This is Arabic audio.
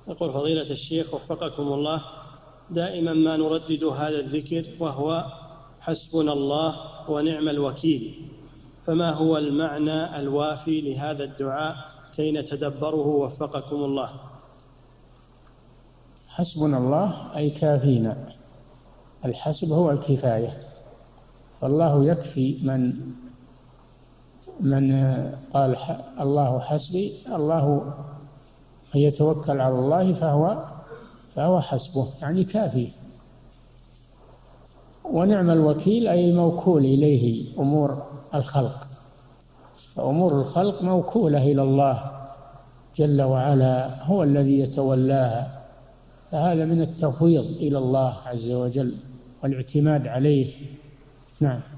يقول فضيلة الشيخ وفقكم الله، دائما ما نردد هذا الذكر وهو حسبنا الله ونعم الوكيل، فما هو المعنى الوافي لهذا الدعاء كي نتدبره وفقكم الله؟ حسبنا الله أي كافينا، الحسب هو الكفاية، فالله يكفي من قال الله حسبي، الله من يتوكل على الله فهو حسبه، يعني كافي. ونعم الوكيل أي الموكول إليه أمور الخلق، فأمور الخلق موكولة إلى الله جل وعلا، هو الذي يتولاها، فهذا من التفويض إلى الله عز وجل والاعتماد عليه. نعم.